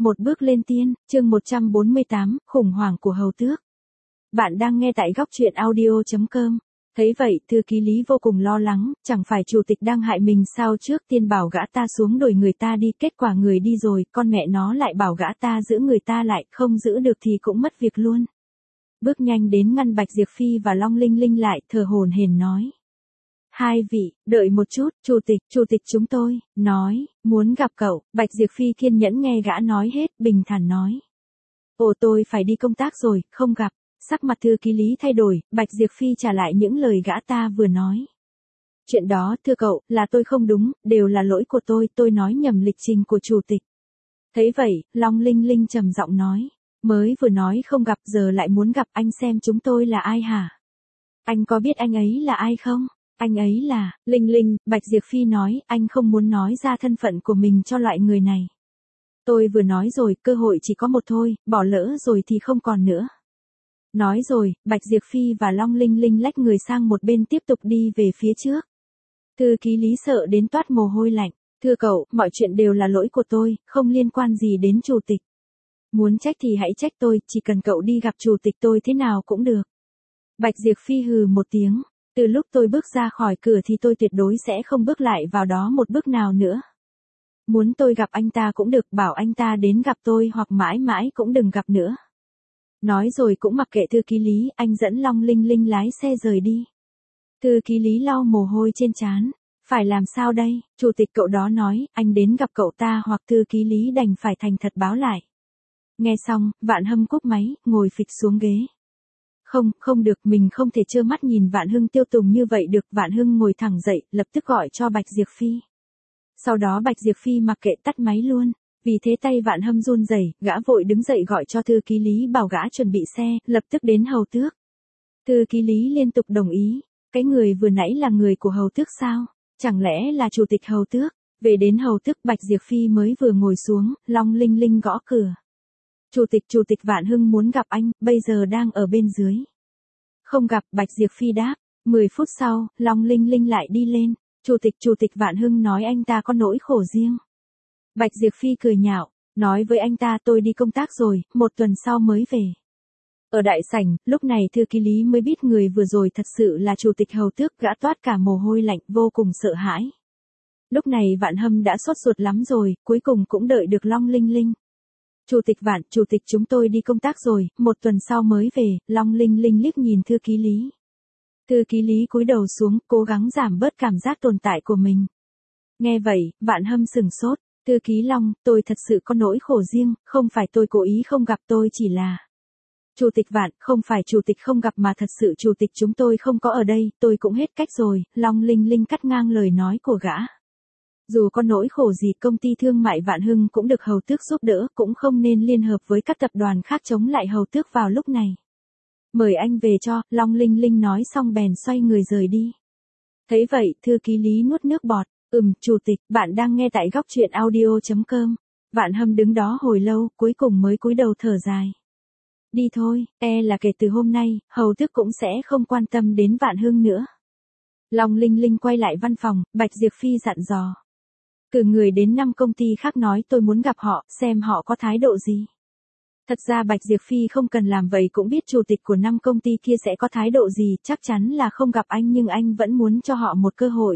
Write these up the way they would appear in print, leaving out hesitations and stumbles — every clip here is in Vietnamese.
Một bước lên tiên, chương 148, khủng hoảng của hầu tước. Bạn đang nghe tại góc truyện audio.com. Thấy vậy, thư ký Lý vô cùng lo lắng, chẳng phải chủ tịch đang hại mình sao, trước tiên bảo gã ta xuống đuổi người ta đi, kết quả người đi rồi, con mẹ nó lại bảo gã ta giữ người ta lại, không giữ được thì cũng mất việc luôn. Bước nhanh đến ngăn Bạch Diệp Phi và Long Linh Linh lại, thở hổn hển nói. Hai vị, đợi một chút, chủ tịch chúng tôi, nói, muốn gặp cậu. Bạch Diệp Phi kiên nhẫn nghe gã nói hết, bình thản nói. Ồ, tôi phải đi công tác rồi, không gặp. Sắc mặt thư ký Lý thay đổi, Bạch Diệp Phi trả lại những lời gã ta vừa nói. Chuyện đó, thưa cậu, là tôi không đúng, đều là lỗi của tôi nói nhầm lịch trình của chủ tịch. Thấy vậy, Long Linh Linh trầm giọng nói. Mới vừa nói không gặp giờ lại muốn gặp, anh xem chúng tôi là ai hả? Anh có biết anh ấy là ai không? Anh ấy là, Linh Linh, Bạch Diệp Phi nói, anh không muốn nói ra thân phận của mình cho loại người này. Tôi vừa nói rồi, cơ hội chỉ có một thôi, bỏ lỡ rồi thì không còn nữa. Nói rồi, Bạch Diệp Phi và Long Linh Linh lách người sang một bên tiếp tục đi về phía trước. Thư ký Lý sợ đến toát mồ hôi lạnh. Thưa cậu, mọi chuyện đều là lỗi của tôi, không liên quan gì đến chủ tịch. Muốn trách thì hãy trách tôi, chỉ cần cậu đi gặp chủ tịch tôi thế nào cũng được. Bạch Diệp Phi hừ một tiếng. Từ lúc tôi bước ra khỏi cửa thì tôi tuyệt đối sẽ không bước lại vào đó một bước nào nữa. Muốn tôi gặp anh ta cũng được, bảo anh ta đến gặp tôi hoặc mãi mãi cũng đừng gặp nữa. Nói rồi cũng mặc kệ thư ký Lý, anh dẫn Long Linh Linh lái xe rời đi. Thư ký Lý lau mồ hôi trên trán. Phải làm sao đây? Chủ tịch cậu đó nói, anh đến gặp cậu ta hoặc thư ký Lý đành phải thành thật báo lại. Nghe xong, Vạn Hâm cúp máy, ngồi phịch xuống ghế. Không được, mình không thể trơ mắt nhìn Vạn Hưng tiêu tùng như vậy được. Vạn Hưng ngồi thẳng dậy, lập tức gọi cho Bạch Diệp Phi. Sau đó Bạch Diệp Phi mặc kệ tắt máy luôn. Vì thế tay Vạn Hâm run rẩy, gã vội đứng dậy gọi cho thư ký Lý bảo gã chuẩn bị xe, lập tức đến hầu tước. Thư ký Lý liên tục đồng ý. Cái người vừa nãy là người của hầu tước sao? Chẳng lẽ là chủ tịch hầu tước? Về đến hầu tước, Bạch Diệp Phi mới vừa ngồi xuống, Long Linh Linh gõ cửa. Chủ tịch Vạn Hưng muốn gặp anh, bây giờ đang ở bên dưới. Không gặp, Bạch Diệp Phi đáp. 10 phút sau, Long Linh Linh lại đi lên. Chủ tịch Vạn Hưng nói anh ta có nỗi khổ riêng. Bạch Diệp Phi cười nhạo, nói với anh ta tôi đi công tác rồi, 1 tuần sau mới về. Ở đại sảnh, lúc này thư ký Lý mới biết người vừa rồi thật sự là chủ tịch hầu tước, gã toát cả mồ hôi lạnh, vô cùng sợ hãi. Lúc này Vạn Hâm đã sốt ruột lắm rồi, cuối cùng cũng đợi được Long Linh Linh. Chủ tịch chúng tôi đi công tác rồi, 1 tuần sau mới về. Long Linh Linh liếc nhìn thư ký Lý. Thư ký Lý cúi đầu xuống, cố gắng giảm bớt cảm giác tồn tại của mình. Nghe vậy, Vạn Hâm sửng sốt. Thư ký Long, tôi thật sự có nỗi khổ riêng, không phải tôi cố ý không gặp, tôi chỉ là... Chủ tịch Vạn, không phải chủ tịch không gặp mà thật sự chủ tịch chúng tôi không có ở đây, tôi cũng hết cách rồi. Long Linh Linh cắt ngang lời nói của gã. Dù có nỗi khổ gì, công ty thương mại Vạn Hưng cũng được hầu tước giúp đỡ, cũng không nên liên hợp với các tập đoàn khác chống lại hầu tước vào lúc này. Mời anh về cho, Long Linh Linh nói xong bèn xoay người rời đi. Thấy vậy, thư ký Lý nuốt nước bọt. Chủ tịch, bạn đang nghe tại góc truyện audio.com. Vạn Hâm đứng đó hồi lâu, cuối cùng mới cúi đầu thở dài. Đi thôi, là kể từ hôm nay, hầu tước cũng sẽ không quan tâm đến Vạn Hưng nữa. Long Linh Linh quay lại văn phòng, Bạch Diệp Phi dặn dò. Cử người đến 5 công ty khác nói tôi muốn gặp họ, xem họ có thái độ gì. Thật ra Bạch Diệp Phi không cần làm vậy cũng biết chủ tịch của 5 công ty kia sẽ có thái độ gì, chắc chắn là không gặp anh nhưng anh vẫn muốn cho họ một cơ hội.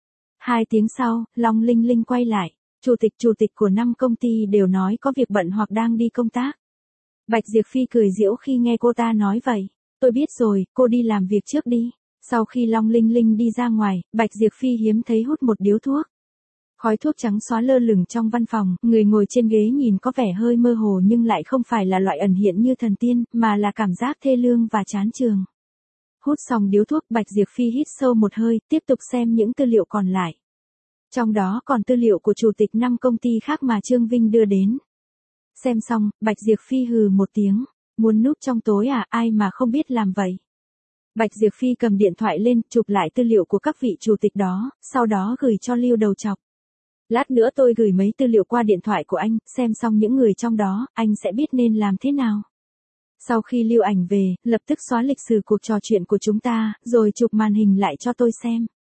2 tiếng sau, Long Linh Linh quay lại. Chủ tịch của 5 công ty đều nói có việc bận hoặc đang đi công tác. Bạch Diệp Phi cười giễu khi nghe cô ta nói vậy. Tôi biết rồi, cô đi làm việc trước đi. Sau khi Long Linh Linh đi ra ngoài, Bạch Diệp Phi hiếm thấy hút một điếu thuốc. Khói thuốc trắng xóa lơ lửng trong văn phòng, người ngồi trên ghế nhìn có vẻ hơi mơ hồ nhưng lại không phải là loại ẩn hiện như thần tiên, mà là cảm giác thê lương và chán chường. Hút xong điếu thuốc, Bạch Diệp Phi hít sâu một hơi, tiếp tục xem những tư liệu còn lại. Trong đó còn tư liệu của chủ tịch 5 công ty khác mà Trương Vinh đưa đến. Xem xong, Bạch Diệp Phi hừ một tiếng. Muốn núp trong tối à, ai mà không biết làm vậy. Bạch Diệp Phi cầm điện thoại lên, chụp lại tư liệu của các vị chủ tịch đó, sau đó gửi cho Lưu Đầu Chọc. Lát nữa tôi gửi mấy tư liệu qua điện thoại của anh, xem xong những người trong đó, anh sẽ biết nên làm thế nào. Sau khi lưu ảnh về, lập tức xóa lịch sử cuộc trò chuyện của chúng ta, rồi chụp màn hình lại cho tôi xem.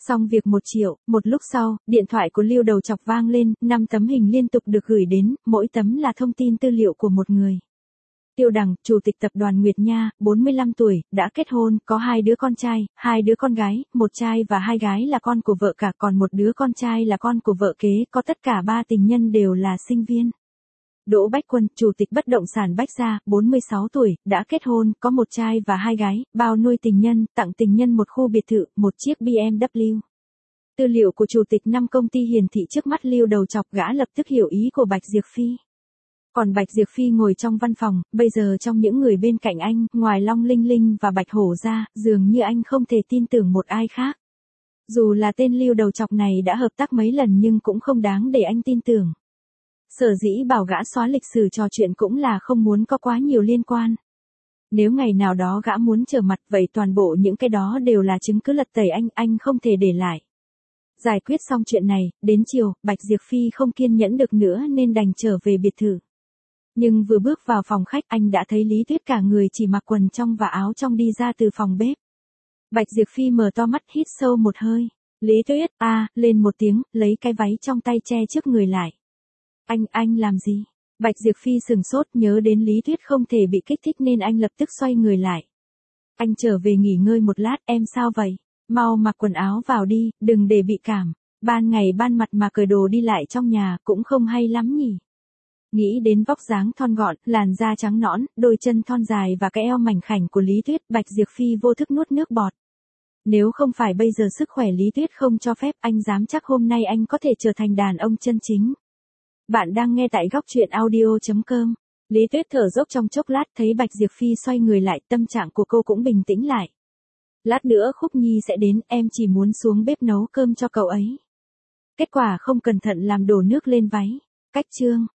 Xong việc 1 triệu, một lúc sau, điện thoại của Lưu Đầu Chọc vang lên, 5 tấm hình liên tục được gửi đến, mỗi tấm là thông tin tư liệu của một người. Tiêu Đằng, chủ tịch tập đoàn Nguyệt Nha, 45 tuổi, đã kết hôn, có 2 đứa con trai, 2 đứa con gái, 1 trai và 2 gái là con của vợ cả, còn 1 đứa con trai là con của vợ kế, có tất cả 3 tình nhân đều là sinh viên. Đỗ Bách Quân, chủ tịch bất động sản Bách Gia, 46 tuổi, đã kết hôn, có 1 trai và 2 gái, bao nuôi tình nhân, tặng tình nhân 1 khu biệt thự, 1 chiếc BMW. Tư liệu của chủ tịch 5 công ty hiển thị trước mắt Lưu Đầu Chọc, gã lập tức hiểu ý của Bạch Diệp Phi. Còn Bạch Diệp Phi ngồi trong văn phòng, bây giờ trong những người bên cạnh anh, ngoài Long Linh Linh và Bạch Hổ ra, dường như anh không thể tin tưởng một ai khác. Dù là tên Lưu Đầu Chọc này đã hợp tác mấy lần nhưng cũng không đáng để anh tin tưởng. Sở dĩ bảo gã xóa lịch sử trò chuyện cũng là không muốn có quá nhiều liên quan. Nếu ngày nào đó gã muốn trở mặt vậy toàn bộ những cái đó đều là chứng cứ lật tẩy anh không thể để lại. Giải quyết xong chuyện này, đến chiều, Bạch Diệp Phi không kiên nhẫn được nữa nên đành trở về biệt thự. Nhưng vừa bước vào phòng khách anh đã thấy Lý Tuyết cả người chỉ mặc quần trong và áo trong đi ra từ phòng bếp. Bạch Diệp Phi mở to mắt hít sâu một hơi. Lý Tuyết, lên một tiếng, lấy cái váy trong tay che trước người lại. Anh làm gì? Bạch Diệp Phi sừng sốt nhớ đến Lý Tuyết không thể bị kích thích nên anh lập tức xoay người lại. Anh trở về nghỉ ngơi một lát, em sao vậy? Mau mặc quần áo vào đi, đừng để bị cảm. Ban ngày ban mặt mà cởi đồ đi lại trong nhà cũng không hay lắm nhỉ. Nghĩ đến vóc dáng thon gọn, làn da trắng nõn, đôi chân thon dài và cái eo mảnh khảnh của Lý Tuyết, Bạch Diệp Phi vô thức nuốt nước bọt. Nếu không phải bây giờ sức khỏe Lý Tuyết không cho phép, anh dám chắc hôm nay anh có thể trở thành đàn ông chân chính. Bạn đang nghe tại góc truyện audio.com. Lý Tuyết thở dốc trong chốc lát, thấy Bạch Diệp Phi xoay người lại, tâm trạng của cô cũng bình tĩnh lại. Lát nữa Khúc Nhi sẽ đến, em chỉ muốn xuống bếp nấu cơm cho cậu ấy. Kết quả không cẩn thận làm đổ nước lên váy. Cách chương